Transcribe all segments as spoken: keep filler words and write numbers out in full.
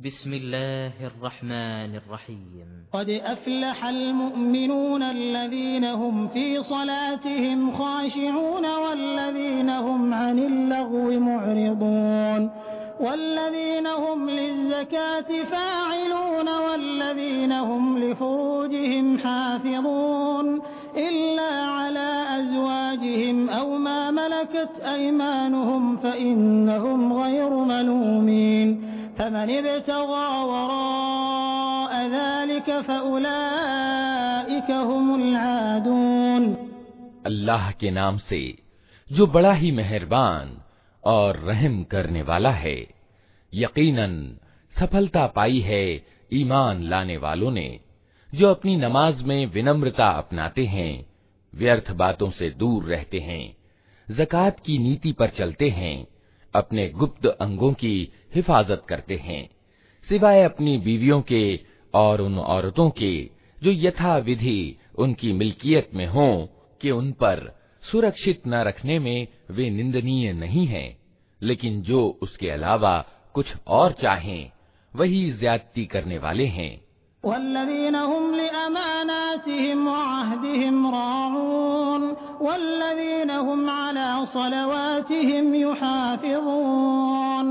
बिस्मिल्लाहिर्रहमानिर्रहीम। क़द अफ़लहल मुअमिनून अल्लज़ीना हुम फ़ी सलातिहिम ख़ाशिऊन वल्लज़ीना हुम अनिल लग़्वी मुअरिदून वल्लज़ीना हुम लिज़्ज़काति फ़ाइलून वल्लज़ीना हुम लिफ़ुरूजिहिम हाफ़िज़ून इल्ला अला अज़वाजिहिम औ मा मलकत अयमानुहुम फ़इन्नहुम ग़ैरु मलूमीन फ़मन इब्तग़ा वराअ ज़ालिक फ़उलाइक हुमुल आदून। अल्लाह के नाम से जो बड़ा ही मेहरबान और रहम करने वाला है। यकीनन सफलता पाई है ईमान लाने वालों ने, जो अपनी नमाज में विनम्रता अपनाते हैं, व्यर्थ बातों से दूर रहते हैं, ज़कात की नीति पर चलते हैं, अपने गुप्त अंगों की हिफाजत करते हैं, सिवाय अपनी बीवियों के और उन औरतों के जो यथा विधि उनकी मिल्कियत में हों कि उन पर सुरक्षित न रखने में वे निंदनीय नहीं हैं, लेकिन जो उसके अलावा कुछ और चाहें वही ज्यादती करने वाले हैं। वल्लज़ीना हुम लिअमानातिहिम व अहदिहिम राऊन वल्लज़ीना हुम अला सलवातिहिम युहाफ़िज़ून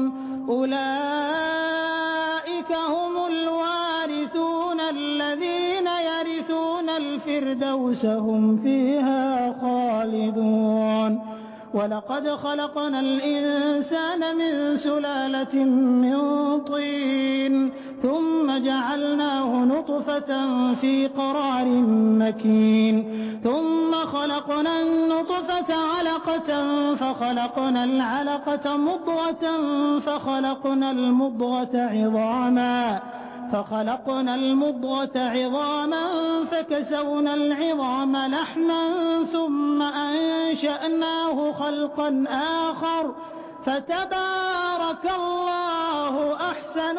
उलाइका हुमुल वारिसून अल्लज़ीना यरिसूनल फ़िरदौस हुम फ़ीहा ख़ालिदून। वलक़द ख़लक़नल इंसान मिन सुलालतिन मिन तीन थुम्म जअलनाहु नुत्फ़तन फ़ी क़रारिन मकीन थुम्म ख़लक़नन नुत्फ़ता अलक़तन फ़ख़लक़नल अलक़ता मुद्ग़तन फ़ख़लक़नल मुद्ग़ता इज़ामा فخلقنا المضغة عظاما فكسونا العظام لحما ثم أنشأناه خلقا آخر فتبارك الله أحسن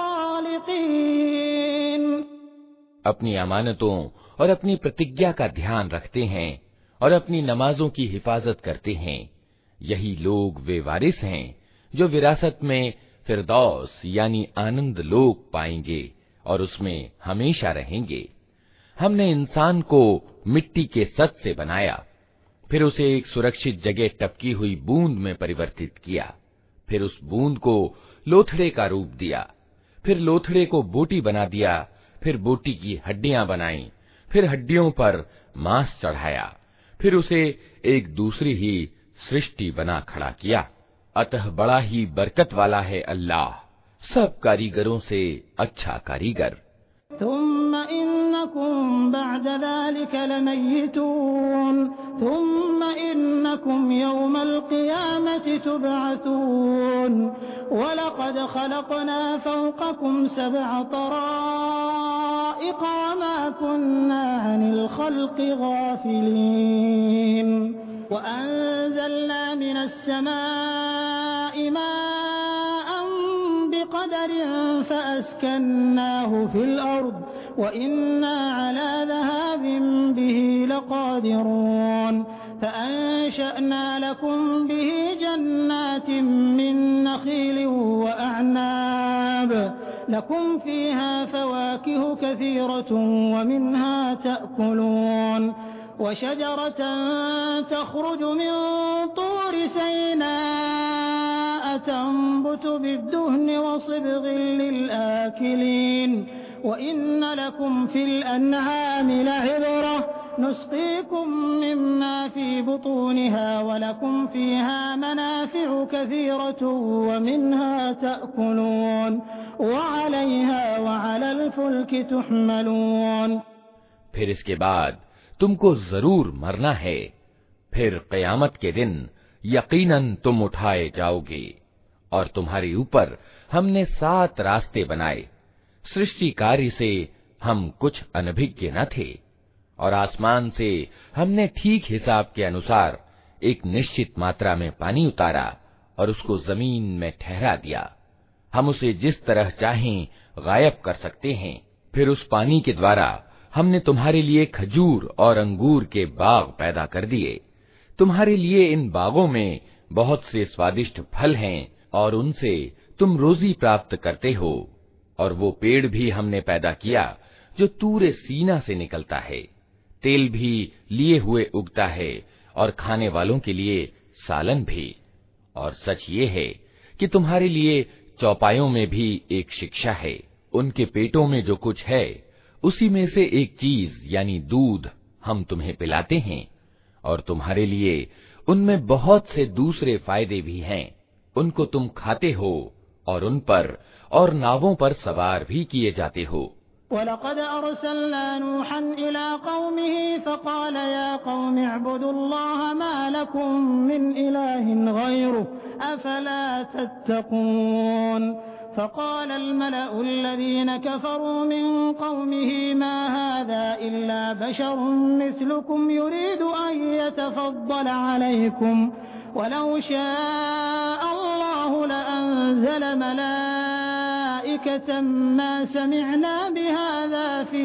الخالقين। अपनी अमानतों और अपनी प्रतिज्ञा का ध्यान रखते हैं और अपनी नमाजों की हिफाजत करते हैं, यही लोग वे वारिस हैं जो विरासत में फिरदौस यानी आनंद लोक पाएंगे और उसमें हमेशा रहेंगे। हमने इंसान को मिट्टी के सत से बनाया, फिर उसे एक सुरक्षित जगह टपकी हुई बूंद में परिवर्तित किया, फिर उस बूंद को लोथड़े का रूप दिया, फिर लोथड़े को बोटी बना दिया, फिर बोटी की हड्डियां बनाई, फिर हड्डियों पर मांस चढ़ाया, फिर उसे एक दूसरी ही सृष्टि बना खड़ा किया। अतः बड़ा ही बरकत वाला है अल्लाह, सब कारीगरों से अच्छा कारीगर। थुम्म इन्नकुम बअद ज़ालिक लमय्यितून थुम्म इन्नकुम यौमल क़ियामति तुबअसून वलक़द ख़लक़ना फ़ौक़कुम सबअ तराइक़ वमा कुन्ना अनिल ख़ल्क़ि गाफ़िलीन वअंज़लना मिनस समाइ माअन बिक़दरिन फ़अस्कन्नाहु फ़िल अर्ज़ वइन्ना अला ज़हाबिन बिही लक़ादिरून फ़अंशअना लकुम बिही जन्नातिन मिन नख़ीलिन वअअनाब लकुम फ़ीहा फ़वाकिह कसीरतुन वमिन्हा तअकुलून वशजरतन तख़रुजु मिन तूर सैनाअ तंबुतु बिद्दुहनि वसिब्ग़िन लिलआकिलीन वइन्न लकुम फ़िल अन्आमि लइब्रह नुस्क़ीकुम मिम्मा फ़ी बुतूनिहा वलकुम फ़ीहा मनाफ़िअु कसीरतुन वमिन्हा तअकुलून वअलैहा वअलल फ़ुल्कि तुहमलून। फिर इसके बाद तुमको जरूर मरना है, फिर क़यामत के दिन यकीनन तुम उठाए जाओगे और तुम्हारे ऊपर हमने सात रास्ते बनाए। सृष्टि कार्य से हम कुछ अनभिज्ञ न थे और आसमान से हमने ठीक हिसाब के अनुसार एक निश्चित मात्रा में पानी उतारा और उसको जमीन में ठहरा दिया। हम उसे जिस तरह चाहें गायब कर सकते हैं। फिर उस पानी के द्वारा हमने तुम्हारे लिए खजूर और अंगूर के बाग पैदा कर दिए। तुम्हारे लिए इन बागों में बहुत से स्वादिष्ट फल हैं और उनसे तुम रोजी प्राप्त करते हो। और वो पेड़ भी हमने पैदा किया जो तूरे सीना से निकलता है, तेल भी लिए हुए उगता है और खाने वालों के लिए सालन भी। और सच ये है कि तुम्हारे लिए चौपायों में भी एक शिक्षा है। उनके पेटों में जो कुछ है उसी में से एक चीज यानी दूध हम तुम्हें पिलाते हैं, और तुम्हारे लिए उनमें बहुत से दूसरे फायदे भी हैं। उनको तुम खाते हो और उन पर और नावों पर सवार भी किए जाते हो। वलक़द अर्सलना नूहन इला क़ौमिही फ़क़ाल या क़ौमि अअ्बुदुल्लाह मा लकुम मिन इलाहिन ग़ैरुहु अफ़ला तत्तक़ून। फ़क़ाल अल-मलअु अल्लज़ीन कफ़रू मिन क़ौमिही मा हाज़ा इल्ला बशरुम मिस्लुकुम युरीदु अन यतफ़द्दल अलैकुम वलौ शाअ अल्लाहु लअंज़ल मलाइकतन मा समिअना बिहाज़ा फ़ी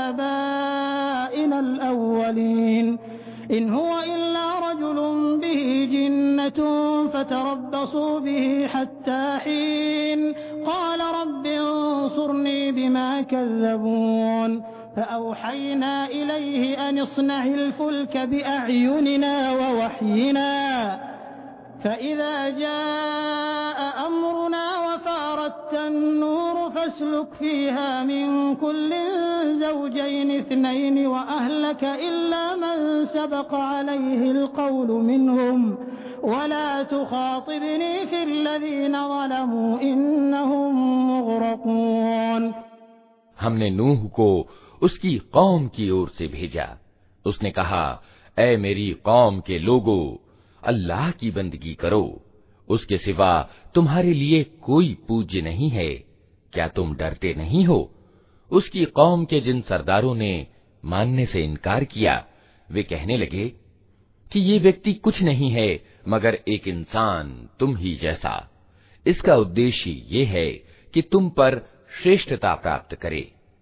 आबाइना अल-अव्वलीन इन हुवा इल्ला रजुलुन बिही जिन्नतुन फ़तरब्बसू बिही हत्ता हीन क़ाल रब्बि अंसुरनी बिमा कज़्ज़बून फ़अौहयना इलैहि अन इस्नइल फ़ुल्क बिअअयुनिना ववह्यिना फ़इज़ा जाअ अम्रुना वफ़ारत अन्नूर फ़स्लुक फ़ीहा मिन कुल्लिन ज़ौजैनि इस्नैनि वअहलक इल्ला मन सबक़ अलैहिल क़ौलु मिनहुम वला तुख़ातिबनी फ़िल्लज़ीन ज़लमू इन्नहुम मुग़रक़ून। हमने नूह को उसकी कौम की ओर से भेजा। उसने कहा, ऐ मेरी कौम के लोगो, अल्लाह की बंदगी करो, उसके सिवा तुम्हारे लिए कोई पूज्य नहीं है। क्या तुम डरते नहीं हो? उसकी कौम के जिन सरदारों ने मानने से इनकार किया, वे कहने लगे कि ये व्यक्ति कुछ नहीं है मगर एक इंसान तुम ही जैसा। इसका उद्देश्य ये है कि तुम पर श्रेष्ठता प्राप्त करे।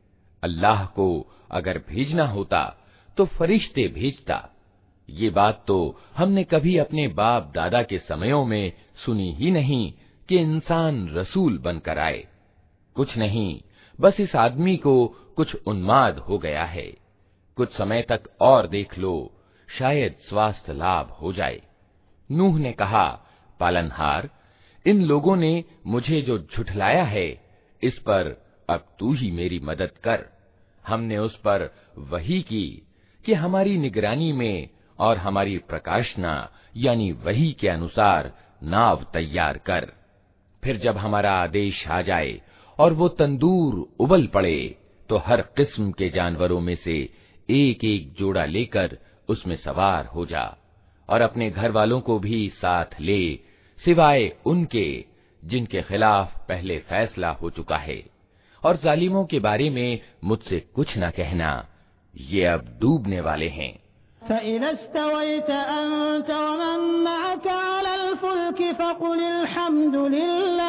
अल्लाह को अगर भेजना होता तो फरिश्ते भेजता। ये बात तो हमने कभी अपने बाप दादा के समयों में सुनी ही नहीं कि इंसान रसूल बनकर आए। कुछ नहीं, बस इस आदमी को कुछ उन्माद हो गया है। कुछ समय तक और देख लो, शायद स्वास्थ्य लाभ हो जाए। नूह ने कहा, पालनहार, इन लोगों ने मुझे जो झुठलाया है, इस पर अब तू ही मेरी मदद कर। हमने उस पर वही की कि हमारी निगरानी में और हमारी प्रकाशना यानी वही के अनुसार नाव तैयार कर। फिर जब हमारा आदेश आ जाए और वो तंदूर उबल पड़े, तो हर किस्म के जानवरों में से एक एक जोड़ा लेकर उसमें सवार हो जा और अपने घर वालों को भी साथ ले, सिवाय उनके जिनके खिलाफ पहले फैसला हो चुका है। और जालिमों के बारे में मुझसे कुछ न कहना, ये अब डूबने वाले हैं। फ़इज़ा इस्तवैत अन्त वमन मअक अलल फ़ुल्क फ़क़ुलिल हम्दुलिल्लाह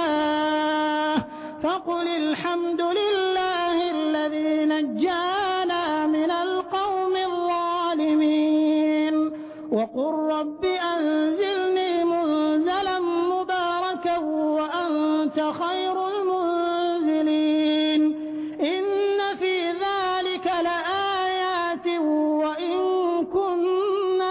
फ़क़ुलिल हम्दुलिल्लाहिल्लज़ी नज्जाना मिनल क़ौमिज़ ज़ालिमीन वक़ुल रब्बि अंज़िलनी मुनज़लन मुबारकन व अंत खैरुल मुनज़िलीन इन्न फ़ी ज़ालिक लआयातिन व इन कुन्ना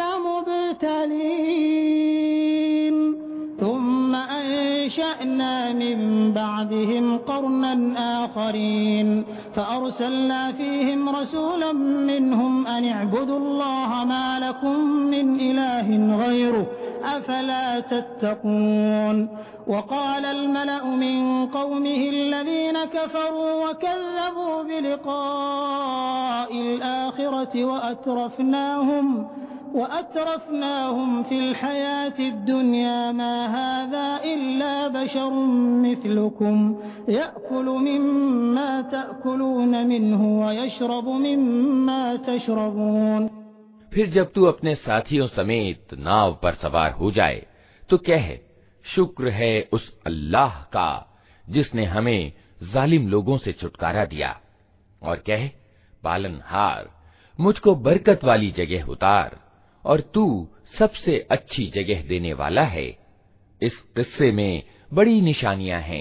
लमुब्तलीन थुम्मा अंशअना मिन बअदिहिम क़रनन आख़रीन फ़अरसलना फ़ीहिम रसूलन मिनहुम अन इअ्बुदुल्लाह मा लकुम मिन इलाहिन ग़ैरुहु अफ़ला तत्तक़ून। वक़ाल अल-मलअु मिन क़ौमिहि अल्लज़ीन कफ़रू वकज़्ज़बू बिलिक़ाइल आख़िरति वअतरफ़नाहुम वअतरफ़नाहुम फ़िल हयातिद दुन्या मा हाज़ा इल्ला बशरुम मिस्लुकुम यअकुलु मिम्मा तअकुलून मिन्हु वयशरबु मिम्मा तशरबून। फिर जब तू अपने साथियों समेत नाव पर सवार हो जाए तो कह, शुक्र है उस अल्लाह का जिसने हमें जालिम लोगों से छुटकारा दिया। और कह, पालनहार, मुझको बरकत वाली जगह उतार और तू सबसे अच्छी जगह देने वाला है। इस किस्से में बड़ी निशानियां हैं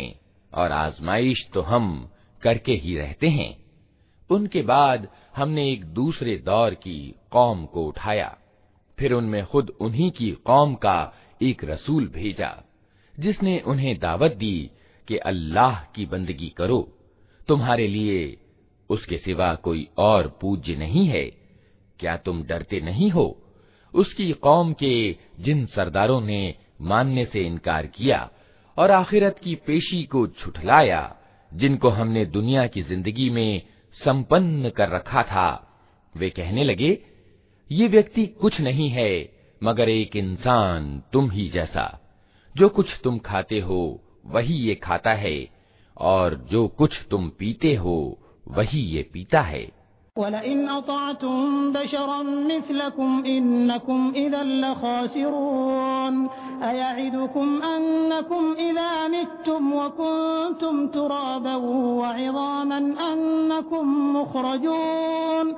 और आजमाइश तो हम करके ही रहते हैं। उनके बाद हमने एक दूसरे दौर की कौम को उठाया, फिर उनमें खुद उन्हीं की कौम का एक रसूल भेजा, जिसने उन्हें दावत दी कि अल्लाह की बंदगी करो, तुम्हारे लिए उसके सिवा कोई और पूज्य नहीं है। क्या तुम डरते नहीं हो उसकी कौम के जिन सरदारों ने मानने से इनकार किया और आखिरत की पेशी को झुठलाया, जिनको हमने दुनिया की जिंदगी में संपन्न कर रखा था। वे कहने लगे, ये व्यक्ति कुछ नहीं है मगर एक इंसान तुम ही जैसा, जो कुछ तुम खाते हो वही ये खाता है और जो कुछ तुम पीते हो वही ये पीता है। वलइन अताअतुम बशरन मिस्लकुम इन्नकुम इज़न लखासिरून अयइदुकुम अन्नकुम इज़ा मित्तुम व कुंतुम तुराबन व इज़ामन अन्नकुम मुखरजून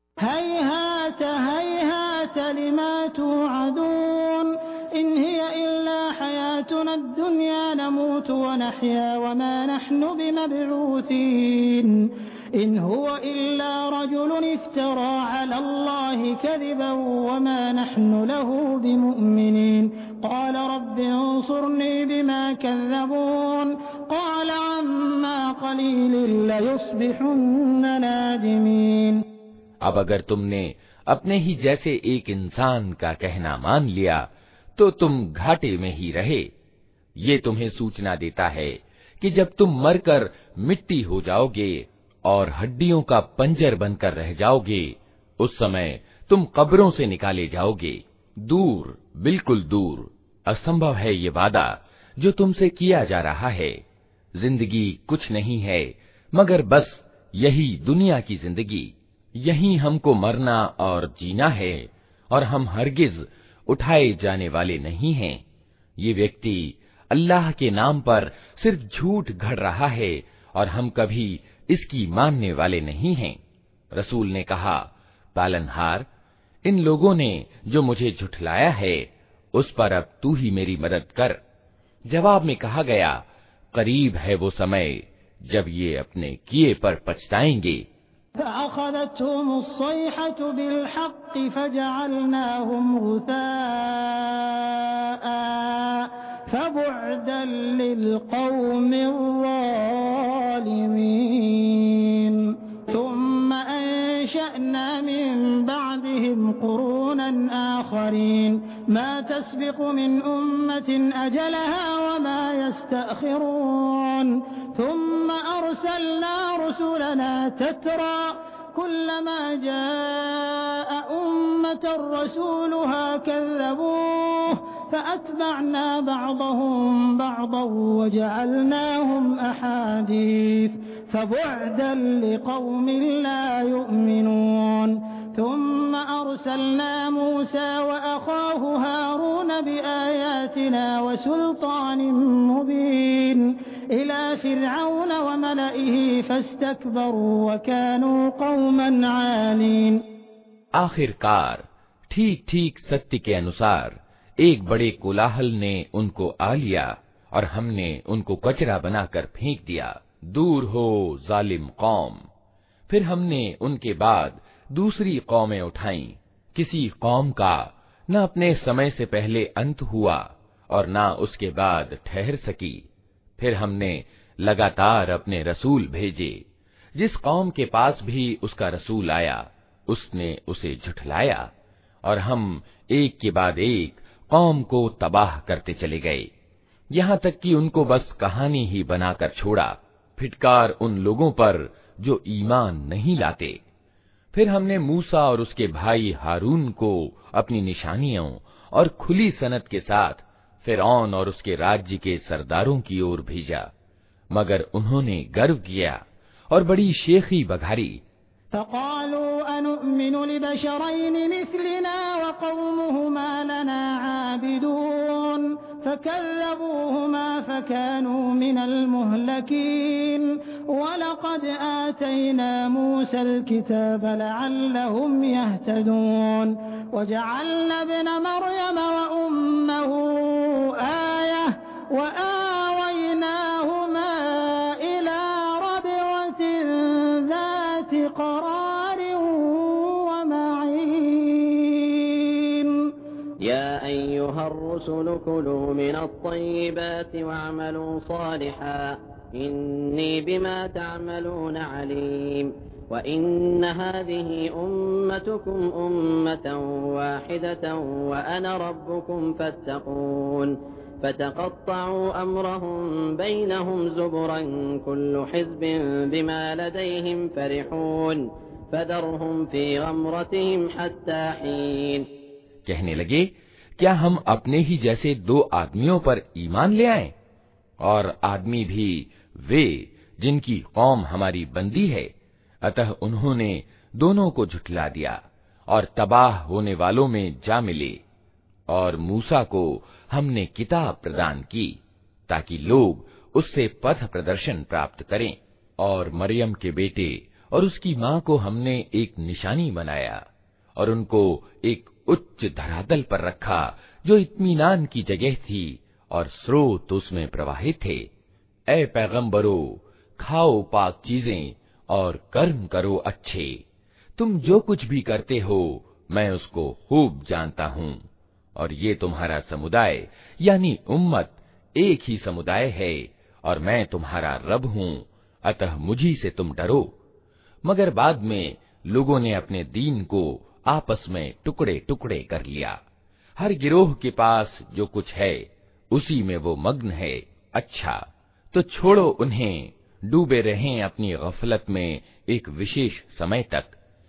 हैहात हैहात लिमा तुअदून इन हिय इल्ला हयातुना दुन्या नमूतु व नहया व मा नहनु बिमबऊसीन इन हुवा इल्ला रजुलुन इफ्तरा अला अल्लाहि कज़िबन व मा नहनु लहु बिमुमिनीन क़ाल रब्बि अंसुरनी बिमा कज़्ज़बून क़ाल अम्मा क़लीलिन लयुस्बिहुन्न नादिमीन। अब अगर तुमने अपने ही जैसे एक इंसान का कहना मान लिया तो तुम घाटे में ही रहे। ये तुम्हें सूचना देता है कि जब तुम मरकर मिट्टी हो जाओगे और हड्डियों का पंजर बनकर रह जाओगे, उस समय तुम कब्रों से निकाले जाओगे। दूर, बिल्कुल दूर, असंभव है ये वादा जो तुमसे किया जा रहा है। जिंदगी कुछ नहीं है मगर बस यही दुनिया की जिंदगी, यही हमको मरना और जीना है और हम हरगिज उठाए जाने वाले नहीं हैं। ये व्यक्ति अल्लाह के नाम पर सिर्फ झूठ गढ़ रहा है और हम कभी इसकी मानने वाले नहीं हैं। रसूल ने कहा, पालनहार, इन लोगों ने जो मुझे झुठलाया है उस पर अब तू ही मेरी मदद कर। जवाब में कहा गया, करीब है वो समय जब ये अपने किए पर पछताएंगे। फ़अख़ज़तहुमुस्सैहतु बिलहक़्क़ फ़जअलनाहुम गुसाअ फ़बुअदन लिलक़ौमिज़ ज़ालिमीन थुम्मा अंशअना मिन बअदिहिम क़ुरूनन आख़रीन मा तस्बिक़ु मिन उम्मतिन अजलहा व मा यस्तअख़िरून थुम्मा अर्सलना रुसुलना तत्रा कुल्लमा जाअ उम्मतन रसूलुहा कज़्ज़बूहु फ़अत्बअना बअदहुम बअदन वजअलनाहुम अहादीस फ़बुअदन लिक़ौमिन ला युमिनून ثم أرسلنا موسى وأخاه هارون بآياتنا وسلطان مبين إلى فرعون وملئه فاستكبروا وكانوا قوما عالين। आखिरकार ठीक ठीक सत्य के अनुसार एक बड़े कोलाहल ने उनको आ लिया और हमने उनको कचरा बनाकर फेंक दिया। दूर हो जालिम कौम। फिर हमने उनके बाद दूसरी कौमें उठाईं। किसी कौम का न अपने समय से पहले अंत हुआ और न उसके बाद ठहर सकी। फिर हमने लगातार अपने रसूल भेजे। जिस कौम के पास भी उसका रसूल आया उसने उसे झुठलाया और हम एक के बाद एक कौम को तबाह करते चले गए, यहाँ तक कि उनको बस कहानी ही बनाकर छोड़ा। फिटकार उन लोगों पर जो ईमान नहीं लाते। फिर हमने मूसा और उसके भाई हारून को अपनी निशानियों और खुली सनद के साथ फिरौन और उसके राज्य के सरदारों की ओर भेजा, मगर उन्होंने गर्व किया और बड़ी शेखी बघारी। फ़क़ालू अनुअ्मिनु लिबशरैन मिस्लिना व क़ौमुहुमा लना आबिदून फ़कज़्ज़बूहुमा फ़कानू मिनल मुहलकीन वलक़द आतैना मूसल किताब लअल्लहुम यहतदून वजअलना इब्न मर्यम व उम्महु आयह व आवैनाहुमा जन्नाति क़रारिन व मईन। या अय्युहर रुसुलु कुलू मिनत-तय्यिबाति वअमलू सालिहान इन्नी बिमा तअमलून अलीम। व इन्न हाज़िही उम्मतुकुम उम्मतन वाहिदतन व अना रब्बुकुम फत्तक़ून। फ़तक़त्तअू अम्रहुम बैनहुम ज़ुबुरन कुल्लु हिज़्बिन बिमा लदैहिम फ़रिहून। फ़ज़रहुम फ़ी ग़मरतिहिम हत्ता हीन। कहने लगे, क्या हम अपने ही जैसे दो आदमियों पर ईमान ले आए? और आदमी भी वे जिनकी कौम हमारी बंदी है। अतः उन्होंने दोनों को झुठला दिया और तबाह होने वालों में जा मिले। और मूसा को हमने किताब प्रदान की ताकि लोग उससे पथ प्रदर्शन प्राप्त करें। और मरियम के बेटे और उसकी माँ को हमने एक निशानी बनाया और उनको एक उच्च धरातल पर रखा जो इत्मीनान की जगह थी और स्रोत उसमें प्रवाहित थे। ऐ पैगंबरों, खाओ पाक चीजें और कर्म करो अच्छे। तुम जो कुछ भी करते हो मैं उसको खूब जानता हूँ। और ये तुम्हारा समुदाय यानी उम्मत एक ही समुदाय है और मैं तुम्हारा रब हूँ, अतः मुझी से तुम डरो। मगर बाद में लोगों ने अपने दीन को आपस में टुकड़े टुकड़े कर लिया। हर गिरोह के पास जो कुछ है उसी में वो मग्न है। अच्छा तो छोड़ो उन्हें, डूबे रहें अपनी गफलत में एक विशेष समय तक।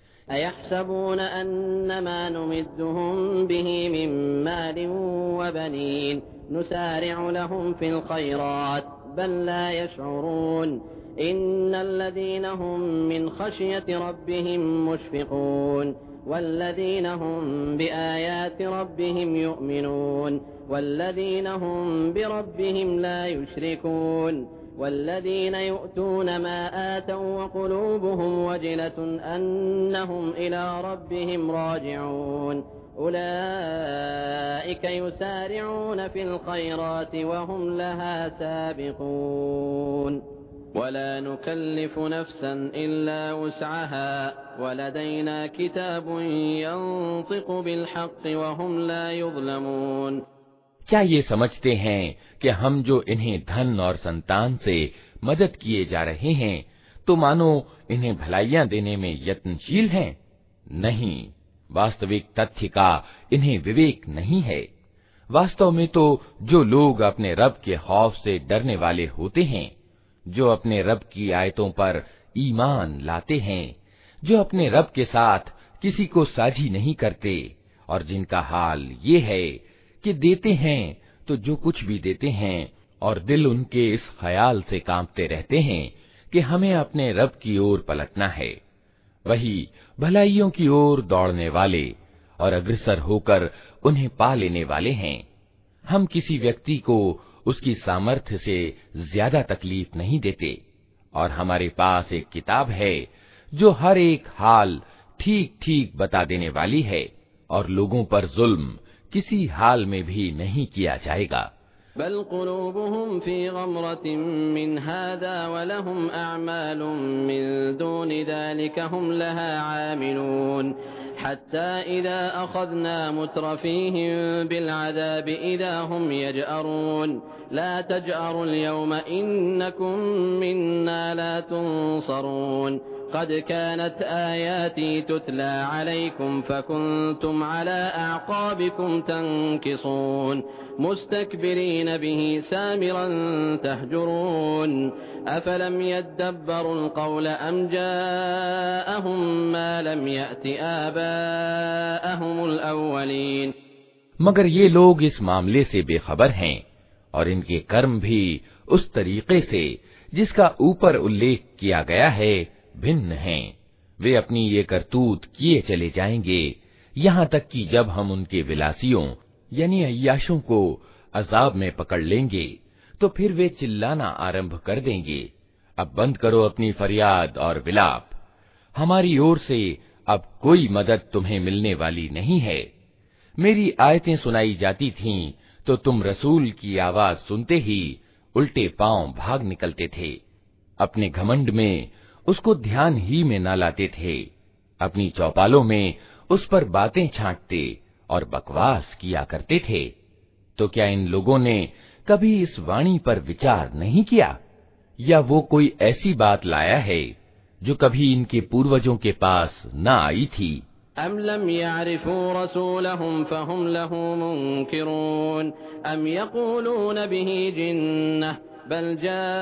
अयहसबून अन्नमा नुमिद्दुहुम बिही मिन मालिन व बनीन नुसारिउ लहुम फिल खैरात बल ला यशऊरून। इन्नल्लज़ीना हुम मिन खश्यति रब्बिहिम मुश्फिकून वल्लज़ीना हुम बिआयाति रब्बिहिम युमिनून वल्लज़ीना हुम बिरब्बिहिम ला युशरिकून वल्लज़ीना यु'तून मा आतव वक़ुलूबुहुम वजिलतुन अन्नहुम इला रब्बिहिम राजिऊन। उलाइका युसारिऊन फिल खैराति वहुम लहा साबिकून। वला नुकल्लिफु नफ्सन इल्ला वुस्अहा वलदैना किताबुन यंतिक़ु बिल हक़्क़ि वहुम ला युज़लमून। क्या ये समझते हैं कि हम जो इन्हें धन और संतान से मदद किए जा रहे हैं तो मानो इन्हें भलाइयां देने में यत्नशील हैं? नहीं, वास्तविक तथ्य का इन्हें विवेक नहीं है। वास्तव में तो जो लोग अपने रब के खौफ से डरने वाले होते हैं, जो अपने रब की आयतों पर ईमान लाते हैं, जो अपने रब के साथ किसी को साझी नहीं करते और जिनका हाल ये है कि देते हैं तो जो कुछ भी देते हैं और दिल उनके इस ख्याल से कांपते रहते हैं कि हमें अपने रब की ओर पलटना है, वही भलाइयों की ओर दौड़ने वाले और अग्रसर होकर उन्हें पा लेने वाले हैं। हम किसी व्यक्ति को उसकी सामर्थ्य से ज्यादा तकलीफ नहीं देते और हमारे पास एक किताब है जो हर एक हाल ठीक ठीक बता देने वाली है और लोगों पर जुल्म किसी हाल में भी नहीं किया जाएगा। बल क़ुलूबुहुम फ़ी ग़मरतिन मिन हाज़ा व लहुम अअमालुम मिन दूनि ज़ालिका हुम लहा आमिलून। हत्ता इज़ा अख़ज़ना मुत्रफ़ीहिम बिलअज़ाबि इज़ा हुम यजअरून। ला तजअरुल यौम इन्नकुम मिन्ना ला तुनसरून। क़द कानत आयाती तुतला अलैकुम फ़कुन्तुम अला अअक़ाबिकुम तंकिसून। मुस्तकबिरीन बिही सामिरन तहजुरून। अफलम यद्दब्बरुल क़ौल अम जाअहुम मा लम यअति आबाअहुमुल अव्वलीन। मगर ये लोग इस मामले से बेखबर हैं और इनके कर्म भी उस तरीके से जिसका ऊपर उल्लेख किया गया है भिन्न हैं। वे अपनी ये करतूत किए चले जाएंगे यहाँ तक कि जब हम उनके विलासियों यानी अय्याशों को अजाब में पकड़ लेंगे तो फिर वे चिल्लाना आरंभ कर देंगे, अब बंद करो अपनी फरियाद और विलाप, हमारी ओर से अब कोई मदद तुम्हें मिलने वाली नहीं है। मेरी आयतें सुनाई जाती थीं तो तुम रसूल की आवाज सुनते ही उल्टे पांव भाग निकलते थे। अपने घमंड में उसको ध्यान ही में न लाते थे, अपनी चौपालों में उस पर बातें छांटते और बकवास किया करते थे। तो क्या इन लोगों ने कभी इस वाणी पर विचार नहीं किया, या वो कोई ऐसी बात लाया है जो कभी इनके पूर्वजों के पास न आई थी? अम लम यअरिफू रसूलहुम फहुम लहू मुनकिरून अम यक़ूलून बिही जिन्नह बल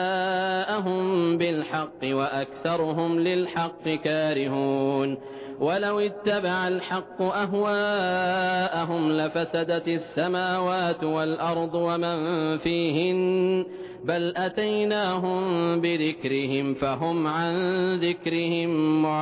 जाअहुम बिल हक़्क़ि व अक्सरुहुम लिल हक़्क़ि कारिहून वलौ इत्तबअल हक़्क़ु अहवाअहुम लफसदतिस समावातु वल अर्दु व मन फ़ीहिन्न बल अतैनाहुम बिज़िक्रिहिम फहुम अन ज़िक्रिहिम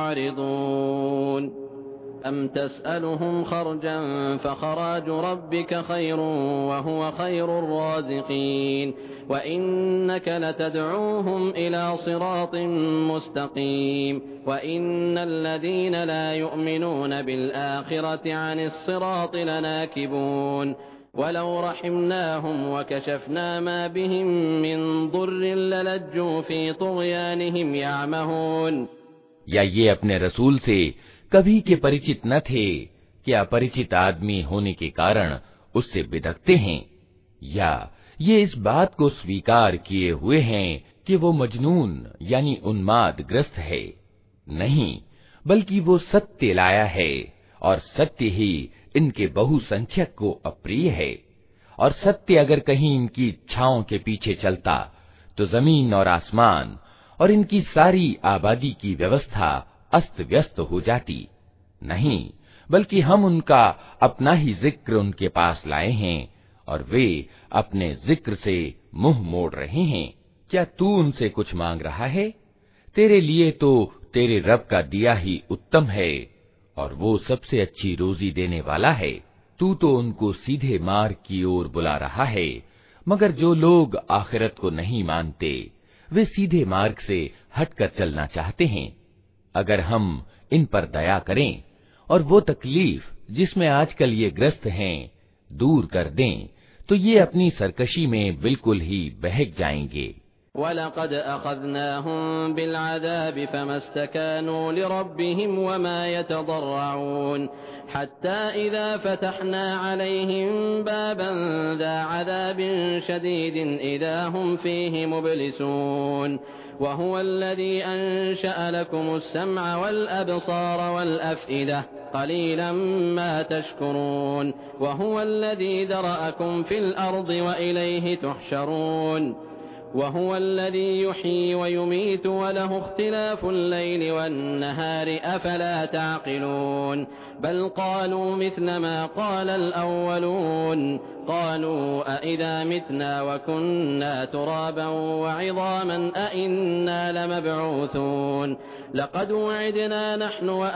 मुअरिदून अम तसअलुहुम खर्जन फखराजु रब्बिक खैरुन व हुव खैरुर राज़िक़ीन व इन्नक लतदऊहुम इला सिरातिन मुस्तक़ीम व इन्नल लज़ीना ला युमिनून बिल आखिरति अनिस सिराति लनाकिबून वलौ रहिमनाहुम व कशफना मा बिहिम मिन दुर्रिन ललज्जू फी तुग़यानिहिम यअमहून। या ये अपने रसूल से कभी के परिचित न थे कि अपरिचित आदमी होने के कारण उससे बिदकते हैं, या ये इस बात को स्वीकार किए हुए हैं कि वो मजनून यानी उन्माद ग्रस्त है? नहीं, बल्कि वो सत्य लाया है और सत्य ही इनके बहुसंख्यक को अप्रिय है। और सत्य अगर कहीं इनकी इच्छाओं के पीछे चलता तो जमीन और आसमान और इनकी सारी आबादी की व्यवस्था अस्त व्यस्त हो जाती। नहीं, बल्कि हम उनका अपना ही जिक्र उनके पास लाए हैं और वे अपने जिक्र से मुंह मोड़ रहे हैं। क्या तू उनसे कुछ मांग रहा है? तेरे लिए तो तेरे रब का दिया ही उत्तम है और वो सबसे अच्छी रोजी देने वाला है। तू तो उनको सीधे मार्ग की ओर बुला रहा है, मगर जो लोग आखिरत को नहीं मानते वे सीधे मार्ग से हटकर चलना चाहते हैं। अगर हम इन पर दया करें और वो तकलीफ जिसमें आजकल ये ग्रस्त हैं दूर कर दें, तो ये अपनी सरकशी में बिल्कुल ही बहक जाएंगे। वलक़द अख़ज़नाहुम बिलअज़ाबि फ़मस्तकानू लिरब्बिहिम वमा यतज़र्रऊन हत्ता इज़ा फ़तहना अलैहिम बाबन ज़ा अज़ाबिन शदीदिन इज़ा हुम फ़ीहि मुब्लिसून वहुवल्लज़ी अंशअ लकुमुस्समअ वल्अब्सार वल्अफ़इदा क़लीलन मा तशकुरून वहुवल्लज़ी ज़रअकुम फ़िल अर्ज़ि व इलैहि तुहशरून वहुव अल्लज़ी युह्यी व युमीतु व लहु इख्तिलाफुल लैलि वन नहारि अफला ताक़िलून बल क़ालू मिस्ल मा क़ालल अव्वलून क़ालू अइज़ा मितना व कुन्ना तुराबन व इज़ामन अइन्ना लमबऊसून लक़द वुዒदना नहनु व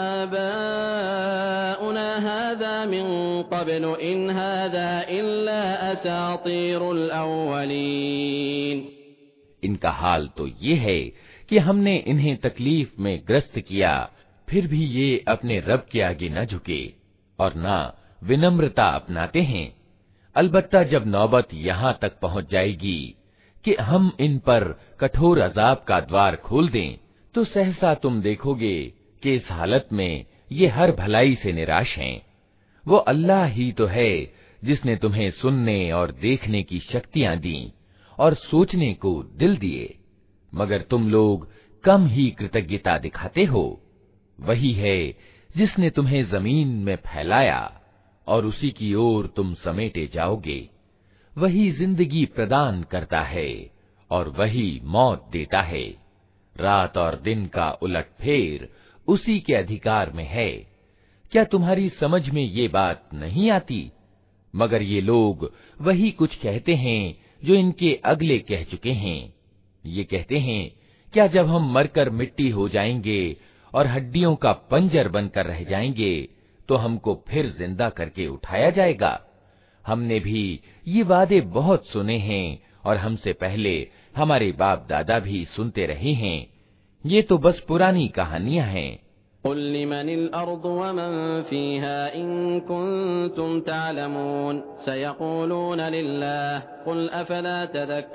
आबाउना हाज़ा मिन क़ब्लु इन हाज़ा इल्ला असातीरुल अव्वलीन। इनका हाल तो ये है कि हमने इन्हें तकलीफ में ग्रस्त किया, फिर भी ये अपने रब के आगे न झुके और न विनम्रता अपनाते हैं। अलबत्ता जब नौबत यहाँ तक पहुँच जाएगी कि हम इन पर कठोर अजाब का द्वार खोल दें, तो सहसा तुम देखोगे कि इस हालत में ये हर भलाई से निराश हैं। वो अल्लाह ही तो है जिसने तुम्हें सुनने और देखने की शक्तियां दी और सोचने को दिल दिए, मगर तुम लोग कम ही कृतज्ञता दिखाते हो। वही है जिसने तुम्हें जमीन में फैलाया और उसी की ओर तुम समेटे जाओगे। वही जिंदगी प्रदान करता है और वही मौत देता है। रात और दिन का उलटफेर उसी के अधिकार में है। क्या तुम्हारी समझ में ये बात नहीं आती? मगर ये लोग वही कुछ कहते हैं जो इनके अगले कह चुके हैं। ये कहते हैं, क्या जब हम मरकर मिट्टी हो जाएंगे और हड्डियों का पंजर बनकर रह जाएंगे तो हमको फिर जिंदा करके उठाया जाएगा? हमने भी ये वादे बहुत सुने हैं और हमसे पहले हमारे बाप दादा भी सुनते रहे हैं। ये तो बस पुरानी कहानियां हैं। قل لمن الأرض ومن فيها إن كنتم تعلمون سيقولون لله قل أفلا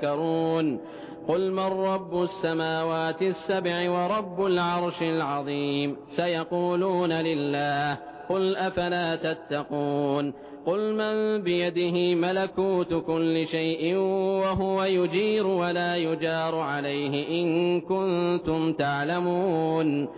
تذكرون قل من رب السماوات السبع ورب العرش العظيم سيقولون لله قل أفلا تتقون قل من بيده ملكوت كل شيء وهو يجير ولا يجار عليه إن كنتم تعلمون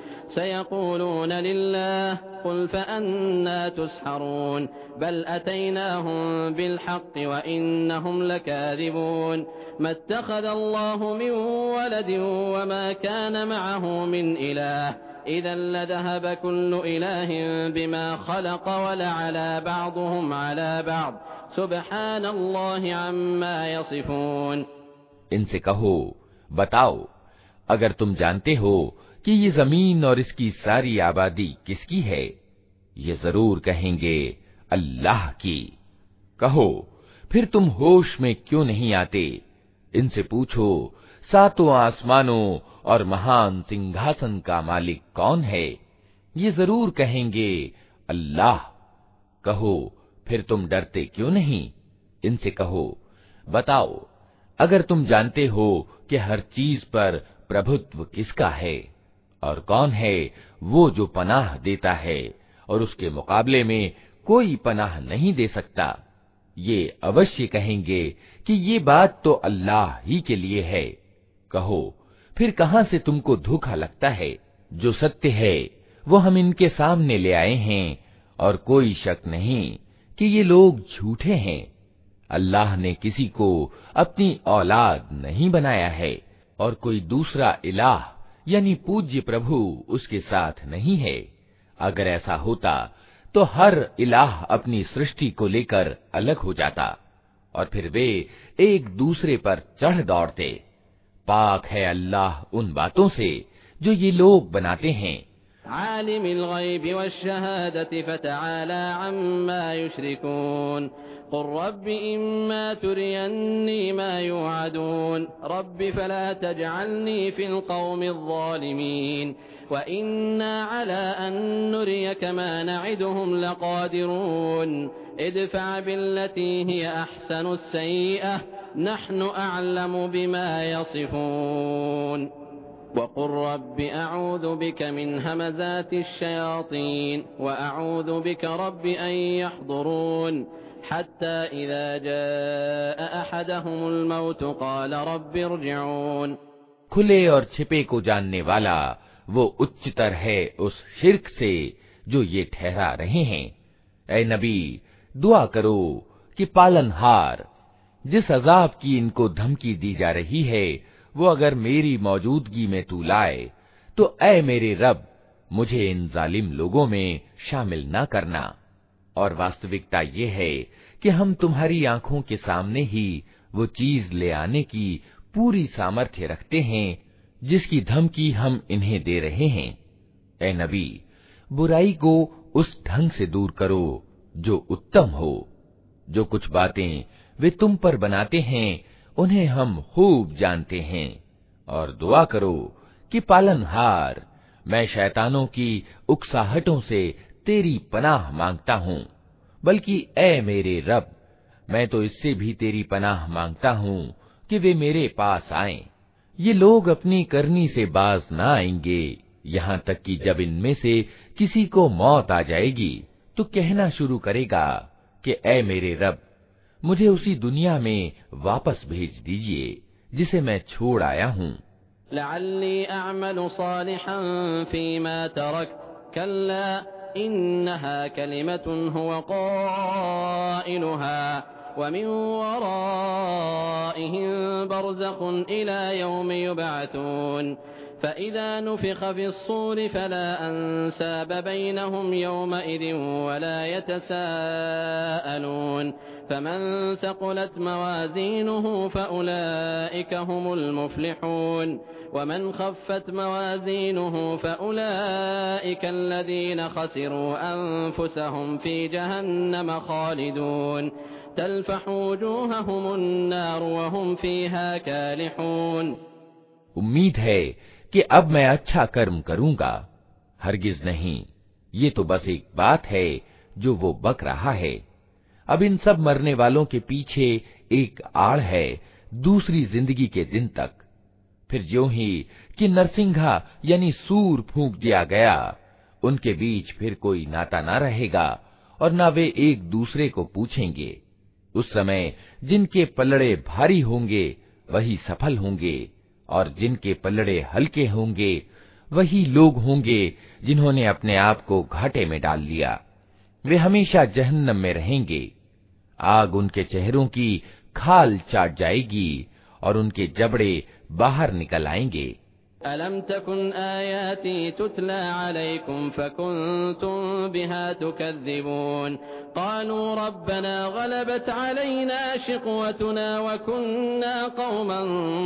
سيقولون لله قل فأنا تسحرون بل أتيناهم بالحق وإنهم لكاذبون ما اتخذ الله من ولد وما كان معه من إله إذا لذهب كل إله بما خلق ولعلى بعضهم على بعض سبحان الله عما يصفون। इनसे कहो, बताओ, अगर तुम जानते हो कि ये जमीन और इसकी सारी आबादी किसकी है, ये जरूर कहेंगे अल्लाह की। कहो, फिर तुम होश में क्यों नहीं आते? इनसे पूछो, सातों आसमानों और महान सिंहासन का मालिक कौन है? ये जरूर कहेंगे अल्लाह। कहो, फिर तुम डरते क्यों नहीं? इनसे कहो, बताओ, अगर तुम जानते हो कि हर चीज पर प्रभुत्व किसका है और कौन है वो जो पनाह देता है और उसके मुकाबले में कोई पनाह नहीं दे सकता, ये अवश्य कहेंगे कि ये बात तो अल्लाह ही के लिए है। कहो, फिर कहां से तुमको धोखा लगता है? जो सत्य है वो हम इनके सामने ले आए हैं और कोई शक नहीं कि ये लोग झूठे हैं। अल्लाह ने किसी को अपनी औलाद नहीं बनाया है और कोई दूसरा इलाह यानी पूज्य प्रभु उसके साथ नहीं है। अगर ऐसा होता तो हर इलाह अपनी सृष्टि को लेकर अलग हो जाता और फिर वे एक दूसरे पर चढ़ दौड़ते। पाक है अल्लाह उन बातों से जो ये लोग बनाते हैं। आलिमिल गैबि वश्शहादति फतआला अम्मा युश्रिकून क़ुल रब्बि इम्मा तुरियन्नी मा युअदून रब्बि फला तजअलनी फिल क़ौमिज़ ज़ालिमीन व इन्ना अला अन नुरियक मा नइदुहुम लक़ादिरून इदफ़अ बिल्लती हिय अहसनुस सय्यिअह नहनु अअलमु बिमा यसिफून वक़ुल रब्बि अऊज़ु बिक मिन हमज़ातिश शयातीन व अऊज़ु बिक रब्बि अन यहज़ुरून हत्ता इज़ा जाअ अहदहुमुल मौत क़ाल रब्बि इरजिऊन। खुले और छिपे को जानने वाला वो उच्चतर है उस शिर्क से जो ये ठहरा रहे हैं। ऐ नबी, दुआ करो कि पालनहार जिस अजाब की इनको धमकी दी जा रही है वो अगर मेरी मौजूदगी में तू लाए तो ऐ मेरे रब, मुझे इन जालिम लोगों में शामिल न करना। और वास्तविकता ये है कि हम तुम्हारी आंखों के सामने ही वो चीज ले आने की पूरी सामर्थ्य रखते हैं जिसकी धमकी हम इन्हें दे रहे हैं। ऐ नबी, बुराई को उस ढंग से दूर करो जो उत्तम हो। जो कुछ बातें वे तुम पर बनाते हैं उन्हें हम खूब जानते हैं। और दुआ करो कि पालनहार, मैं शैतानों की उकसाहटों से तेरी पनाह मांगता हूँ, बल्कि ऐ मेरे रब, मैं तो इससे भी तेरी पनाह मांगता हूँ कि वे मेरे पास आएं। ये लोग अपनी करनी से बाज न आएंगे, यहाँ तक कि जब इनमें से किसी को मौत आ जाएगी तो कहना शुरू करेगा कि ऐ मेरे रब, मुझे उसी दुनिया में वापस भेज दीजिए जिसे मैं छोड़ आया हूँ। लअल्ली अअमलु सालिहन फीमा तरक्त कल्ला इन्नहा कलिमतुन हुवा क़ाइलुहा व मिन वराइहिम बरज़ख़ुन इला यौमि युबअथून फ़इज़ा नुफ़िख़ फ़िस्सूरि फ़ला अंसाब बैनहुम यौमइज़िन वला यतसाअलून फमन थक़ुलत मवाज़ीनुहु फ़उलाइक हुमुल मुफ़्लिहून वमन ख़फ़्फ़त मवाज़ीनुहु फ़उलाइक अल्लज़ीन ख़सिरू अन्फ़ुसहुम फ़ी जहन्नम ख़ालिदून तल्फ़हु वुजूहहुमुन नार वहुम फ़ीहा कालिहून। उम्मीद है कि अब मैं अच्छा कर्म करूंगा। हरगिज नहीं, ये तो बस एक बात है जो वो बक रहा है। अब इन सब मरने वालों के पीछे एक आड़ है दूसरी जिंदगी के दिन तक। फिर ज्यों ही कि नरसिंघा यानी सूर फूंक दिया गया, उनके बीच फिर कोई नाता ना रहेगा और ना वे एक दूसरे को पूछेंगे। उस समय जिनके पल्लड़े भारी होंगे वही सफल होंगे, और जिनके पल्लड़े हल्के होंगे वही लोग होंगे जिन्होंने अपने आप को घाटे में डाल लिया। वे हमेशा जहन्नम में रहेंगे। आग उनके चेहरों की खाल चाट जाएगी और उनके जबड़े बाहर निकल आएंगे। अलम तकुन आयाती तुतला अलैकुम फकुंतुम बिहा तुकज़्ज़िबून क़ालू रब्बना ग़लबत अलैना शिक़वतुना व कुन्ना क़ौमन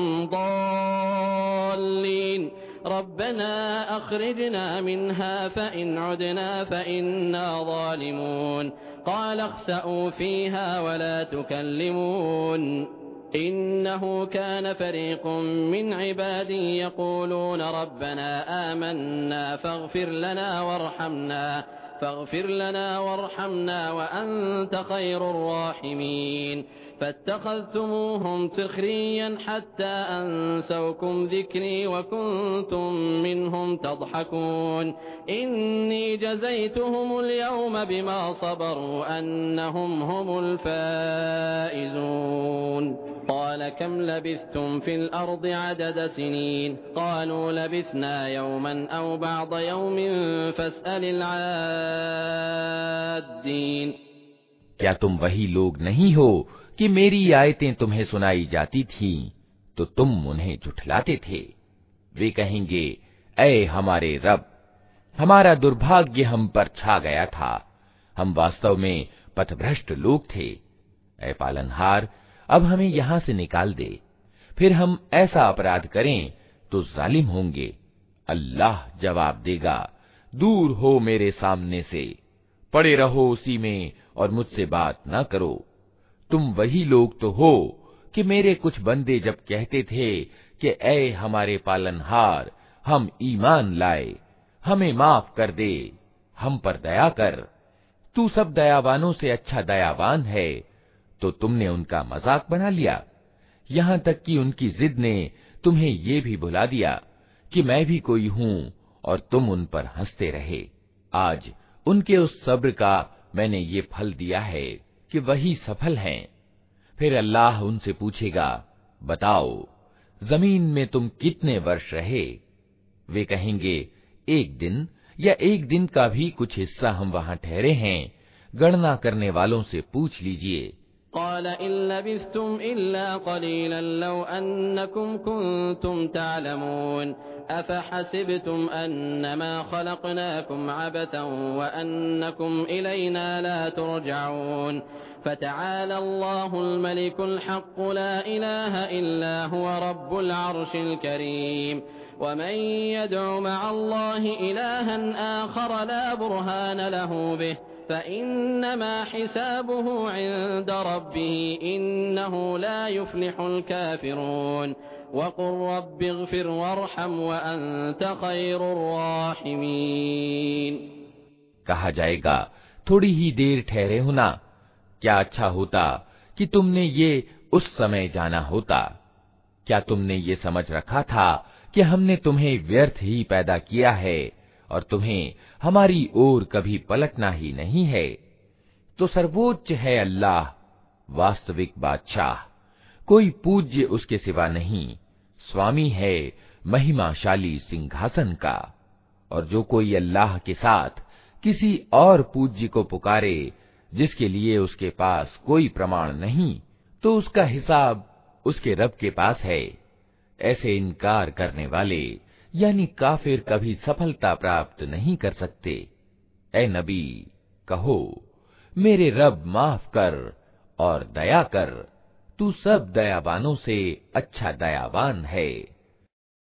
ضالीन रब्बना अख़रिजना मिन्हा फ़इन उदना फ़इन्ना ज़ालिमून क़ाल अख़्सअू फ़ीहा वला तुकल्लिमून इन्नहु कान फ़रीक़ुम मिन इबादी यक़ूलून रब्बना आमन्ना फ़ग़फ़िर लना वरहमना फ़ग़फ़िर लना वरहमना व अन्त ख़ैरुर राहिमीन फ़त्तख़ज़्तुमूहुम सिख़रिय्यन हत्ता अंसौकुम ज़िक्री व कुन्तुम मिनहुम तضحकून इन्नी जज़य्तुहुमुल यौम बिमा सबरू अन्नहुम हुमुल फ़ाइज़ून क़ाल कम लबिस्थुम फ़िल अर्ज़ि अदद सिनीन क़ालू लबिस्ना यौमन औ बअद यौमिन फ़स्अलिल आद्दीन। क्या तुम वही लोग नहीं हो कि मेरी आयतें तुम्हें सुनाई जाती थीं तो तुम उन्हें झुठलाते थे? वे कहेंगे, ऐ हमारे रब, हमारा दुर्भाग्य हम पर छा गया था, हम वास्तव में पथभ्रष्ट लोग थे। ऐ पालनहार, अब हमें यहां से निकाल दे, फिर हम ऐसा अपराध करें तो जालिम होंगे। अल्लाह जवाब देगा, दूर हो मेरे सामने से, पड़े रहो उसी में और मुझसे बात न करो। तुम वही लोग तो हो कि मेरे कुछ बंदे जब कहते थे कि ऐ हमारे पालनहार, हम ईमान लाए, हमें माफ कर दे, हम पर दया कर, तू सब दयावानों से अच्छा दयावान है, तो तुमने उनका मजाक बना लिया। यहाँ तक कि उनकी जिद ने तुम्हें ये भी भुला दिया कि मैं भी कोई हूँ और तुम उन पर हंसते रहे। आज उनके उस सब्र का मैंने ये फल दिया है कि वही सफल हैं। फिर अल्लाह उनसे पूछेगा, बताओ जमीन में तुम कितने वर्ष रहे? वे कहेंगे, एक दिन या एक दिन का भी कुछ हिस्सा हम वहां ठहरे हैं। गणना करने वालों से पूछ लीजिए। क़ाल इन लबिस्थुम इल्ला क़लीलन लौ अन्नकुम कुन्तुम तअलमून अफ़हसिबतुम अन्नमा ख़लक़नाकुम अबतन व अन्नकुम इलैना ला तुरजऊन फ़तआला अल्लाहुल मलिकुल हक़्क़ ला इलाहा इल्ला हुवा रब्बुल अर्शिल करीम वमन यदअु मअल्लाहि इलाहन आख़र ला बुरहान लहू बिहि फ़इन्नमा हिसाबुहु इन्द रब्बिहि इन्नहु ला युफ़्लिहुल काफ़िरून वक़ुल रब्बिग़फ़िर वरहम व अन्त ख़ैरुर राहिमीन। कहा जाएगा, थोड़ी ही देर ठहरे हो ना, क्या अच्छा होता कि तुमने ये उस समय जाना होता। क्या तुमने ये समझ रखा था कि हमने तुम्हें व्यर्थ ही पैदा किया है और तुम्हें हमारी ओर कभी पलटना ही नहीं है? तो सर्वोच्च है अल्लाह, वास्तविक बादशाह, कोई पूज्य उसके सिवा नहीं, स्वामी है महिमाशाली सिंहासन का। और जो कोई अल्लाह के साथ किसी और पूज्य को पुकारे जिसके लिए उसके पास कोई प्रमाण नहीं, तो उसका हिसाब उसके रब के पास है। ऐसे इनकार करने वाले यानी काफिर कभी सफलता प्राप्त नहीं कर सकते। ऐ नबी, कहो, मेरे रब माफ कर और दया कर, तू सब दयावानों से अच्छा दयावान है।